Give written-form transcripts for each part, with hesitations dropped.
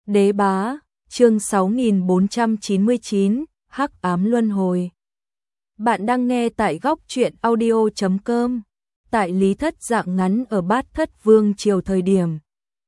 Đế bá, chương 6499, Hắc ám luân hồi. Bạn đang nghe tại góc truyện audio.com. Tại Lý Thất Dạng ngắn ở Bát Thất Vương Triều thời điểm.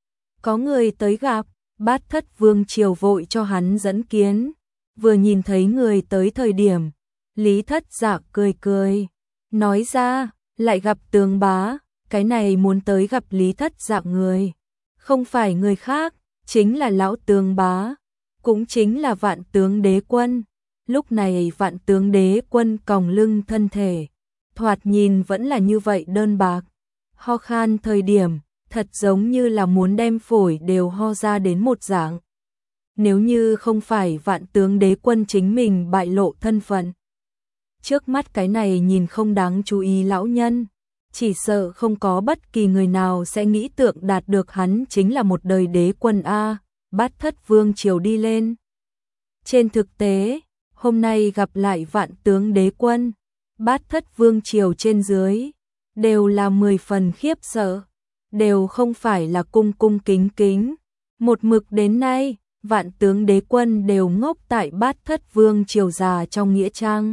Có người tới gặp, Bát Thất Vương Triều vội cho hắn dẫn kiến. Vừa nhìn thấy người tới thời điểm, Lý Thất Dạng cười cười. Nói ra, lại gặp tướng bá, cái này muốn tới gặp Lý Thất Dạng người. Không phải người khác, chính là lão tướng bá, cũng chính là Vạn Tướng Đế Quân. Lúc này Vạn Tướng Đế Quân còng lưng thân thể, thoạt nhìn vẫn là như vậy đơn bạc. Ho khan thời điểm, thật giống như là muốn đem phổi đều ho ra đến một dạng. Nếu như không phải Vạn Tướng Đế Quân chính mình bại lộ thân phận, trước mắt cái này nhìn không đáng chú ý lão nhân, chỉ sợ không có bất kỳ người nào sẽ nghĩ tượng đạt được hắn chính là một đời đế quân A. Bát Thất Vương Triều đi lên. Trên thực tế, hôm nay gặp lại Vạn Tướng Đế Quân, Bát Thất Vương Triều trên dưới đều là 10 phần khiếp sợ, đều không phải là cung cung kính kính. Một mực đến nay, Vạn Tướng Đế Quân đều ngốc tại Bát Thất Vương Triều già trong nghĩa trang,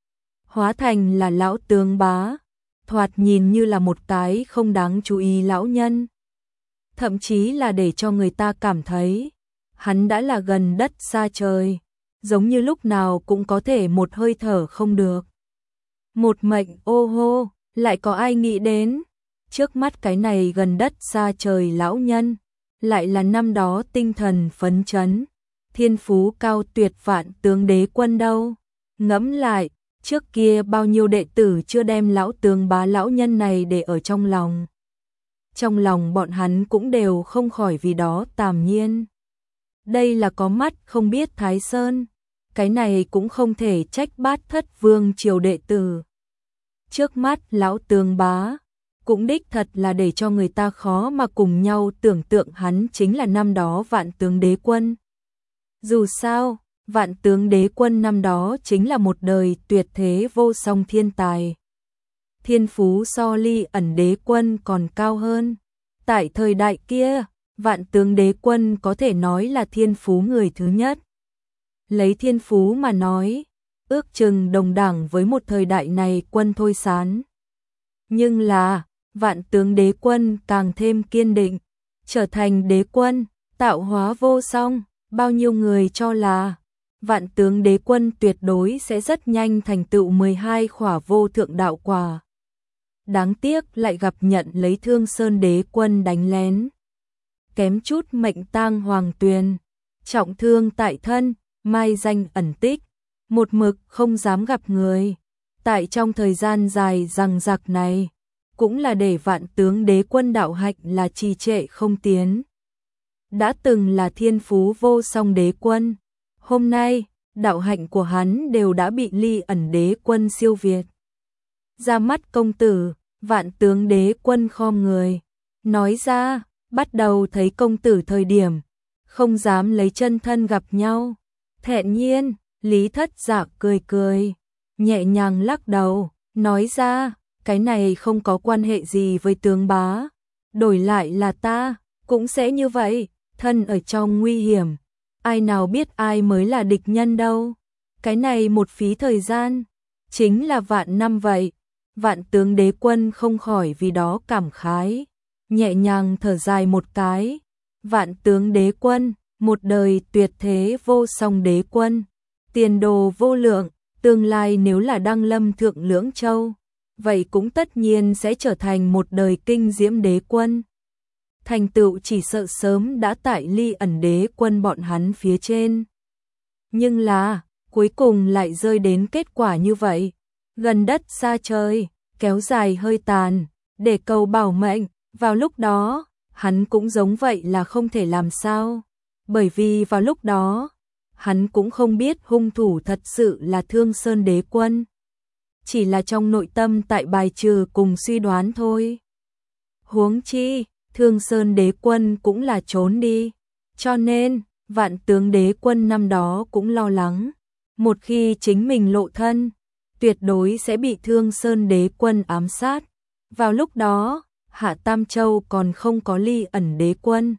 hóa thành là lão tướng bá, thoạt nhìn như là một cái không đáng chú ý lão nhân. Thậm chí là để cho người ta cảm thấy, hắn đã là gần đất xa trời, giống như lúc nào cũng có thể một hơi thở không được. Một mệnh ô hô, lại có ai nghĩ đến, trước mắt cái này gần đất xa trời lão nhân, lại là năm đó tinh thần phấn chấn, thiên phú cao tuyệt Vạn Tướng Đế Quân đâu. Ngẫm lại, trước kia bao nhiêu đệ tử chưa đem lão tướng bá lão nhân này để ở trong lòng. Trong lòng bọn hắn cũng đều không khỏi vì đó tàm nhiên. Đây là có mắt không biết Thái Sơn, cái này cũng không thể trách Bát Thất Vương Triều đệ tử. Trước mắt lão tướng bá, cũng đích thật là để cho người ta khó mà cùng nhau tưởng tượng hắn chính là năm đó Vạn Tướng Đế Quân. Dù sao, Vạn Tướng Đế Quân năm đó chính là một đời tuyệt thế vô song thiên tài. Thiên phú so Ly Ẩn Đế Quân còn cao hơn. Tại thời đại kia, Vạn Tướng Đế Quân có thể nói là thiên phú người thứ nhất. Lấy thiên phú mà nói, ước chừng đồng đẳng với một thời đại này Quân Thôi Sán. Nhưng là, Vạn Tướng Đế Quân càng thêm kiên định, trở thành đế quân, tạo hóa vô song, bao nhiêu người cho là Vạn Tướng Đế Quân tuyệt đối sẽ rất nhanh thành tựu 12 khỏa vô thượng đạo quả. Đáng tiếc lại gặp nhận lấy Thương Sơn Đế Quân đánh lén, kém chút mệnh tang hoàng tuyền, trọng thương tại thân, mai danh ẩn tích, một mực không dám gặp người. Tại trong thời gian dài dằng dặc này, cũng là để Vạn Tướng Đế Quân đạo hạnh là trì trệ không tiến. Đã từng là thiên phú vô song đế quân, hôm nay, đạo hạnh của hắn đều đã bị Ly Ẩn Đế Quân siêu việt. Ra mắt công tử, Vạn Tướng Đế Quân khom người, nói ra, bắt đầu thấy công tử thời điểm, không dám lấy chân thân gặp nhau. Thẹn nhiên, Lý Thất Dạ cười cười, nhẹ nhàng lắc đầu, nói ra, cái này không có quan hệ gì với tướng bá, đổi lại là ta, cũng sẽ như vậy, thân ở trong nguy hiểm, ai nào biết ai mới là địch nhân đâu. Cái này một phí thời gian, chính là vạn năm vậy. Vạn Tướng Đế Quân không khỏi vì đó cảm khái, nhẹ nhàng thở dài một cái. Vạn Tướng Đế Quân, một đời tuyệt thế vô song đế quân, tiền đồ vô lượng, tương lai nếu là đăng lâm thượng lưỡng châu, vậy cũng tất nhiên sẽ trở thành một đời kinh diễm đế quân. Thành tựu chỉ sợ sớm đã tại Ly Ẩn Đế Quân bọn hắn phía trên. Nhưng là, cuối cùng lại rơi đến kết quả như vậy. Gần đất xa trời, kéo dài hơi tàn, để cầu bảo mệnh, vào lúc đó, hắn cũng giống vậy là không thể làm sao. Bởi vì vào lúc đó, hắn cũng không biết hung thủ thật sự là Thương Sơn Đế Quân. Chỉ là trong nội tâm tại bài trừ cùng suy đoán thôi. Huống chi, Thương Sơn Đế Quân cũng là trốn đi. Cho nên, Vạn Tướng Đế Quân năm đó cũng lo lắng. Một khi chính mình lộ thân, tuyệt đối sẽ bị Thương Sơn Đế Quân ám sát. Vào lúc đó, Hạ Tam Châu còn không có Ly Ẩn Đế Quân.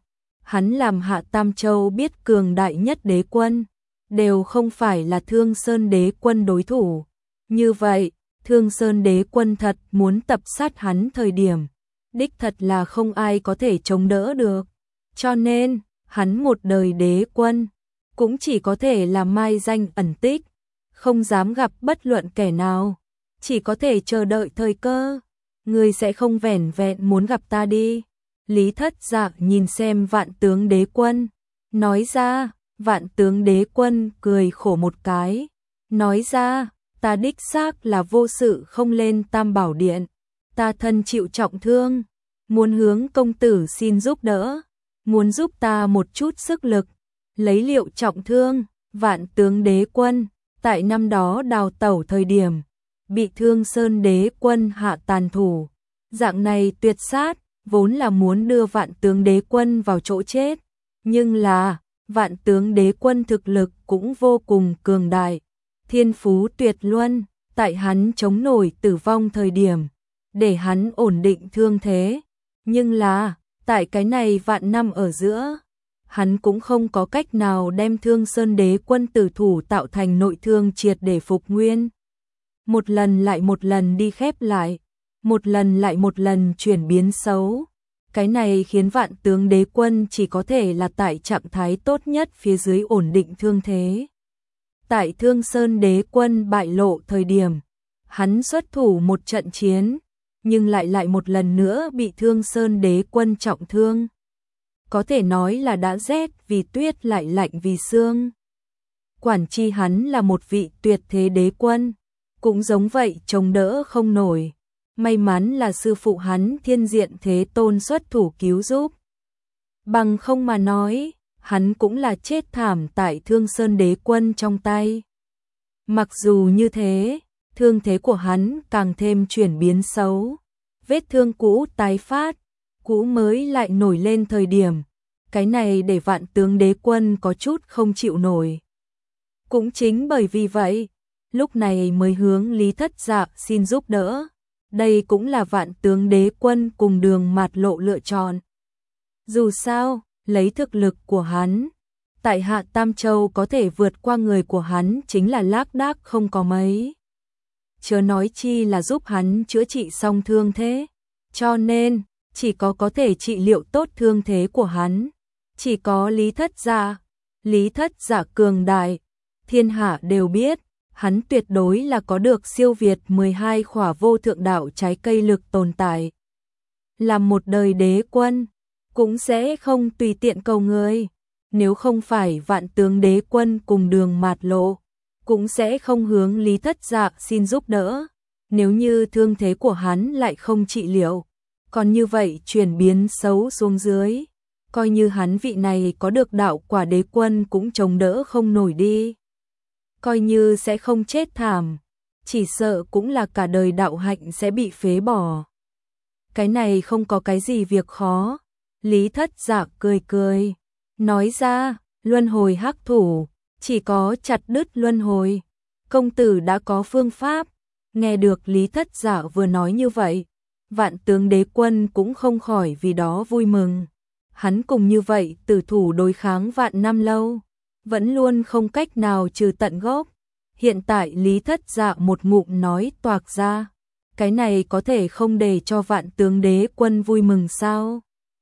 hắn làm Hạ Tam Châu biết cường đại nhất đế quân, đều không phải là Thương Sơn đế quân đối thủ. Như vậy, Thương Sơn đế quân thật muốn tập sát hắn thời điểm, đích thật là không ai có thể chống đỡ được. Cho nên, hắn một đời đế quân, cũng chỉ có thể là mai danh ẩn tích, không dám gặp bất luận kẻ nào, chỉ có thể chờ đợi thời cơ. Ngươi sẽ không vẻn vẹn muốn gặp ta đi. Lý Thất Dạ nhìn xem Vạn Tướng đế quân, nói ra. Vạn Tướng đế quân cười khổ một cái, nói ra, ta đích xác là vô sự không lên Tam Bảo Điện, ta thân chịu trọng thương, muốn hướng công tử xin giúp đỡ, muốn giúp ta một chút sức lực, lấy liệu trọng thương. Vạn Tướng đế quân, tại năm đó đào tẩu thời điểm, bị Thương Sơn đế quân hạ tàn thủ, dạng này tuyệt sát, vốn là muốn đưa Vạn Tướng đế quân vào chỗ chết, nhưng là Vạn Tướng đế quân thực lực cũng vô cùng cường đại, thiên phú tuyệt luân, tại hắn chống nổi tử vong thời điểm, để hắn ổn định thương thế. Nhưng là, tại cái này vạn năm ở giữa, hắn cũng không có cách nào đem Thương Sơn đế quân tử thủ tạo thành nội thương triệt để phục nguyên. Một lần lại một lần đi khép lại, một lần lại một lần chuyển biến xấu. Cái này khiến Vạn Tướng đế quân chỉ có thể là tại trạng thái tốt nhất phía dưới ổn định thương thế. Tại Thương Sơn đế quân bại lộ thời điểm, hắn xuất thủ một trận chiến, nhưng lại một lần nữa bị Thương Sơn đế quân trọng thương. Có thể nói là đã rét vì tuyết lại lạnh vì xương. Quản chi hắn là một vị tuyệt thế đế quân, cũng giống vậy chống đỡ không nổi. May mắn là sư phụ hắn Thiên Diện Thế Tôn xuất thủ cứu giúp. Bằng không mà nói, hắn cũng là chết thảm tại Thương Sơn đế quân trong tay. Mặc dù như thế, thương thế của hắn càng thêm chuyển biến xấu. Vết thương cũ tái phát, cũ mới lại nổi lên thời điểm. Cái này để Vạn Tướng đế quân có chút không chịu nổi. Cũng chính bởi vì vậy, lúc này mới hướng Lý Thất Dạ xin giúp đỡ. Đây cũng là Vạn Tướng đế quân cùng Đường Mạt Lộ lựa chọn. Dù sao, lấy thực lực của hắn, tại Hạ Tam Châu có thể vượt qua người của hắn chính là lác đác không có mấy. Chớ nói chi là giúp hắn chữa trị xong thương thế. Cho nên, chỉ có thể trị liệu tốt thương thế của hắn. Chỉ có Lý Thất Dạ. Lý Thất Dạ cường đại, thiên hạ đều biết. Hắn tuyệt đối là có được siêu việt 12 khỏa vô thượng đạo trái cây lực tồn tại. Làm một đời đế quân, cũng sẽ không tùy tiện cầu người. Nếu không phải Vạn Tướng đế quân cùng Đường Mạt Lộ, cũng sẽ không hướng Lý Thất Dạ xin giúp đỡ. Nếu như thương thế của hắn lại không trị liệu, còn như vậy chuyển biến xấu xuống dưới, coi như hắn vị này có được đạo quả đế quân cũng chống đỡ không nổi đi. Coi như sẽ không chết thảm, chỉ sợ cũng là cả đời đạo hạnh sẽ bị phế bỏ. Cái này không có cái gì việc khó. Lý Thất Dạ cười cười, nói ra, luân hồi hắc thủ, chỉ có chặt đứt luân hồi. Công tử đã có phương pháp. Nghe được Lý Thất Dạ vừa nói như vậy, Vạn Tướng đế quân cũng không khỏi vì đó vui mừng. Hắn cùng như vậy tử thủ đối kháng vạn năm lâu, vẫn luôn không cách nào trừ tận gốc. Hiện tại Lý Thất Dạ một ngụm nói toạc ra, cái này có thể không để cho Vạn Tướng đế quân vui mừng sao?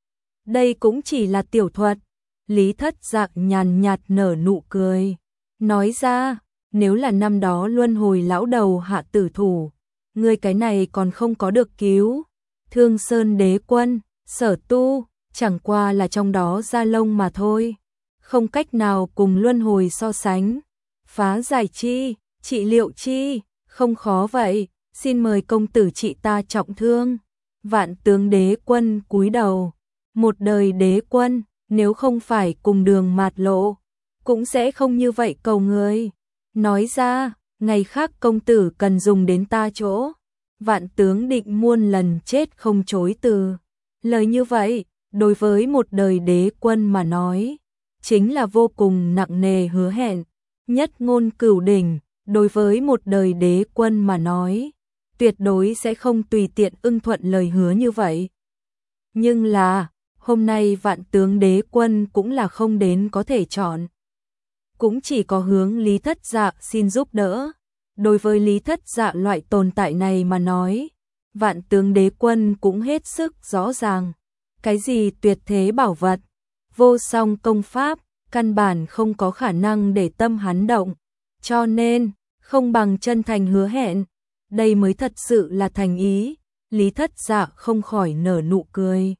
Đây cũng chỉ là tiểu thuật. Lý Thất Dạ nhàn nhạt nở nụ cười, nói ra, nếu là năm đó luân hồi lão đầu hạ tử thủ, ngươi cái này còn không có được cứu. Thương Sơn đế quân, Sở Tu, chẳng qua là trong đó da lông mà thôi, không cách nào cùng luân hồi so sánh. Phá giải chi, trị liệu chi, không khó vậy, xin mời công tử trị ta trọng thương. Vạn Tướng đế quân cúi đầu, một đời đế quân, nếu không phải cùng Đường Mạt Lộ, cũng sẽ không như vậy cầu người. Nói ra, ngày khác công tử cần dùng đến ta chỗ. Vạn Tướng định muôn lần chết không chối từ. Lời như vậy, đối với một đời đế quân mà nói, chính là vô cùng nặng nề hứa hẹn. Nhất ngôn cửu đỉnh, đối với một đời đế quân mà nói, tuyệt đối sẽ không tùy tiện ưng thuận lời hứa như vậy. Nhưng là, Hôm nay Vạn Tướng Đế Quân cũng là không đến có thể chọn. Cũng chỉ có hướng Lý Thất Dạ xin giúp đỡ. Đối với Lý Thất Dạ loại tồn tại này mà nói, Vạn Tướng Đế Quân cũng hết sức rõ ràng. Cái gì tuyệt thế bảo vật, vô song công pháp, căn bản không có khả năng để tâm hắn động. Cho nên, không bằng chân thành hứa hẹn, đây mới thật sự là thành ý. Lý Thất Dạ không khỏi nở nụ cười.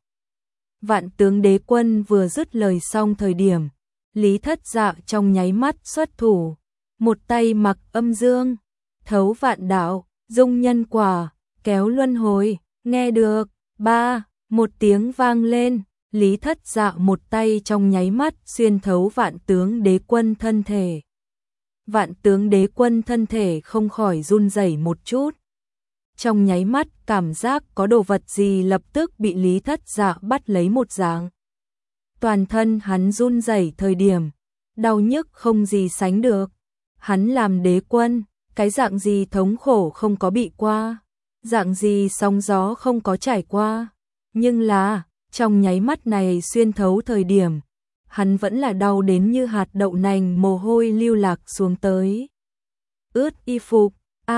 Vạn Tướng Đế Quân vừa dứt lời xong thời điểm, Lý Thất Dạ trong nháy mắt xuất thủ, một tay mặc âm dương, thấu vạn đạo, dung nhân quả, kéo luân hồi, nghe được, một tiếng vang lên, Lý Thất Dạ một tay trong nháy mắt xuyên thấu Vạn Tướng Đế Quân thân thể. Vạn Tướng Đế Quân thân thể không khỏi run rẩy một chút. Trong nháy mắt cảm giác có đồ vật gì lập tức bị Lý Thất Dạ bắt lấy một dạng. Toàn thân hắn run rẩy thời điểm, đau nhức không gì sánh được. Hắn làm đế quân, cái dạng gì thống khổ không có bị qua, dạng gì sóng gió không có trải qua. Nhưng là, trong nháy mắt này xuyên thấu thời điểm, hắn vẫn là đau đến như hạt đậu nành, mồ hôi lưu lạc xuống tới. Ướt y phục,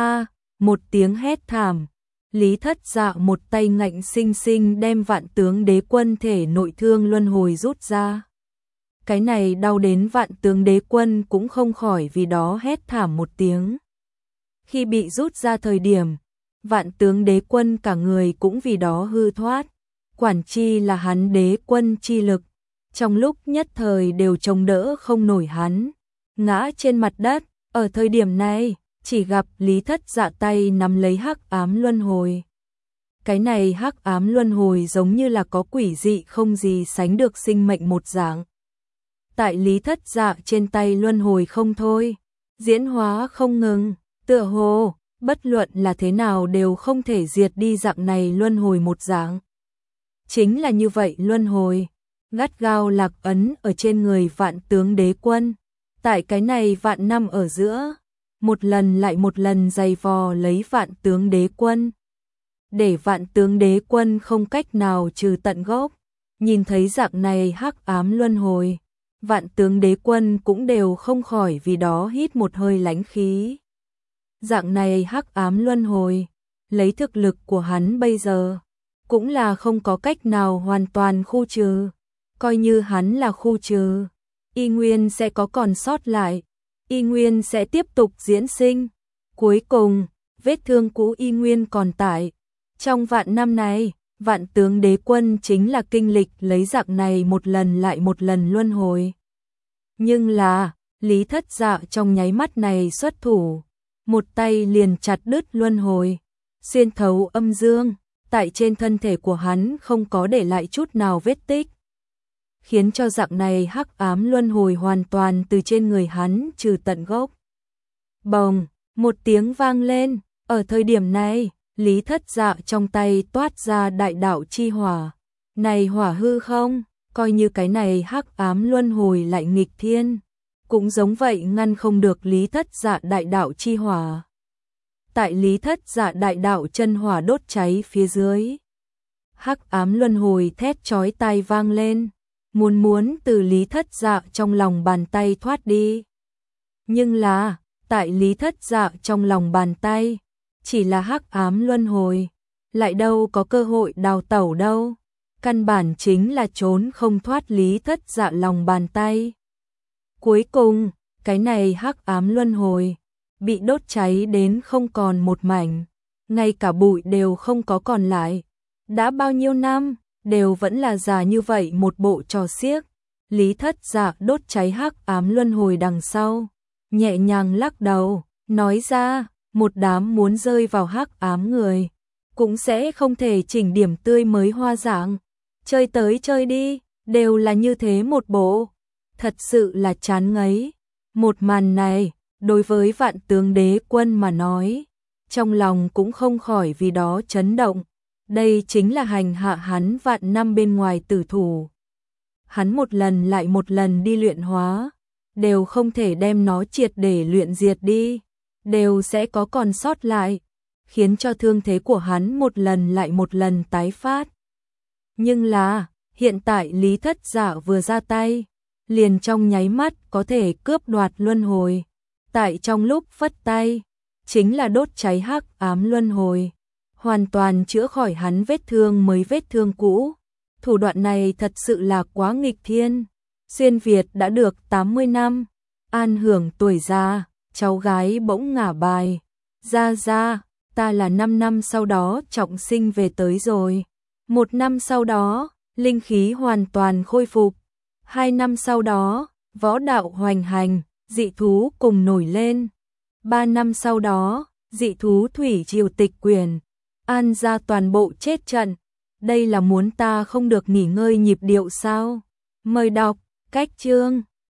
một tiếng hét thảm, Lý Thất Dạ một tay ngạnh sinh sinh đem Vạn Tướng Đế Quân thể nội thương luân hồi rút ra. Cái này đau đến Vạn Tướng Đế Quân cũng không khỏi vì đó hét thảm một tiếng. Khi bị rút ra thời điểm, Vạn Tướng Đế Quân cả người cũng vì đó hư thoát. Quản chi là hắn đế quân chi lực, trong lúc nhất thời đều chống đỡ không nổi hắn, ngã trên mặt đất. Ở thời điểm này, chỉ gặp Lý Thất Dạ tay nắm lấy hắc ám luân hồi. Cái này hắc ám luân hồi giống như là có quỷ dị không gì sánh được sinh mệnh một dạng. Tại Lý Thất Dạ trên tay luân hồi không thôi, diễn hóa không ngừng, tựa hồ, bất luận là thế nào đều không thể diệt đi dạng này luân hồi một dạng. Chính là như vậy luân hồi, gắt gao lạc ấn ở trên người Vạn Tướng Đế Quân. Tại cái này vạn năm ở giữa, một lần lại một lần giày vò lấy Vạn Tướng Đế Quân. Để Vạn Tướng Đế Quân không cách nào trừ tận gốc. Nhìn thấy dạng này hắc ám luân hồi, Vạn Tướng Đế Quân cũng đều không khỏi vì đó hít một hơi lãnh khí. Dạng này hắc ám luân hồi, lấy thực lực của hắn bây giờ, cũng là không có cách nào hoàn toàn khu trừ. Coi như hắn là khu trừ, y nguyên sẽ có còn sót lại, y nguyên sẽ tiếp tục diễn sinh. Cuối cùng, vết thương cũ y nguyên còn tại. Trong vạn năm này, Vạn Tướng Đế Quân chính là kinh lịch lấy dạng này một lần lại một lần luân hồi. Nhưng là, Lý Thất Dạ trong nháy mắt này xuất thủ, một tay liền chặt đứt luân hồi, xuyên thấu âm dương, tại trên thân thể của hắn không có để lại chút nào vết tích, khiến cho dạng này hắc ám luân hồi hoàn toàn từ trên người hắn trừ tận gốc. Bồng, một tiếng vang lên, ở thời điểm này, Lý Thất Dạ trong tay toát ra đại đạo chi hỏa. Này hỏa hư không, coi như cái này hắc ám luân hồi lại nghịch thiên, cũng giống vậy ngăn không được Lý Thất Dạ đại đạo chi hỏa. Tại Lý Thất Dạ đại đạo chân hỏa đốt cháy phía dưới, hắc ám luân hồi thét chói tai vang lên, muốn từ Lý Thất Dạ trong lòng bàn tay thoát đi. Nhưng là, tại Lý Thất Dạ trong lòng bàn tay, chỉ là hắc ám luân hồi, lại đâu có cơ hội đào tẩu đâu, căn bản chính là trốn không thoát Lý Thất Dạ lòng bàn tay. Cuối cùng, cái này hắc ám luân hồi bị đốt cháy đến không còn một mảnh, ngay cả bụi đều không có còn lại. Đã bao nhiêu năm, đều vẫn là già như vậy một bộ trò xiếc. Lý Thất Dạ đốt cháy hắc ám luân hồi đằng sau, nhẹ nhàng lắc đầu, nói ra, một đám muốn rơi vào hắc ám người, cũng sẽ không thể chỉnh điểm tươi mới hoa dạng. Chơi tới chơi đi, đều là như thế một bộ. Thật sự là chán ngấy. Một màn này, đối với Vạn Tướng Đế Quân mà nói, trong lòng cũng không khỏi vì đó chấn động. Đây chính là hành hạ hắn vạn năm bên ngoài tử thủ. Hắn một lần lại một lần đi luyện hóa, đều không thể đem nó triệt để luyện diệt đi, đều sẽ có còn sót lại, khiến cho thương thế của hắn một lần lại một lần tái phát. Nhưng là, Hiện tại Lý Thất Dạ vừa ra tay, liền trong nháy mắt có thể cướp đoạt luân hồi. Tại trong lúc phất tay, chính là đốt cháy hắc ám luân hồi, hoàn toàn chữa khỏi hắn vết thương mới vết thương cũ. Thủ đoạn này thật sự là quá nghịch thiên. Xuyên Việt đã được 80 năm, an hưởng tuổi già, cháu gái bỗng ngả bài. Ra, ta là 5 năm sau đó trọng sinh về tới rồi. 1 năm sau đó, linh khí hoàn toàn khôi phục. 2 năm sau đó, võ đạo hoành hành, dị thú cùng nổi lên. 3 năm sau đó, dị thú thủy triều tịch quyền, An ra toàn bộ chết trận. Đây là muốn ta không được nghỉ ngơi nhịp điệu sao? Mời đọc, cách chương.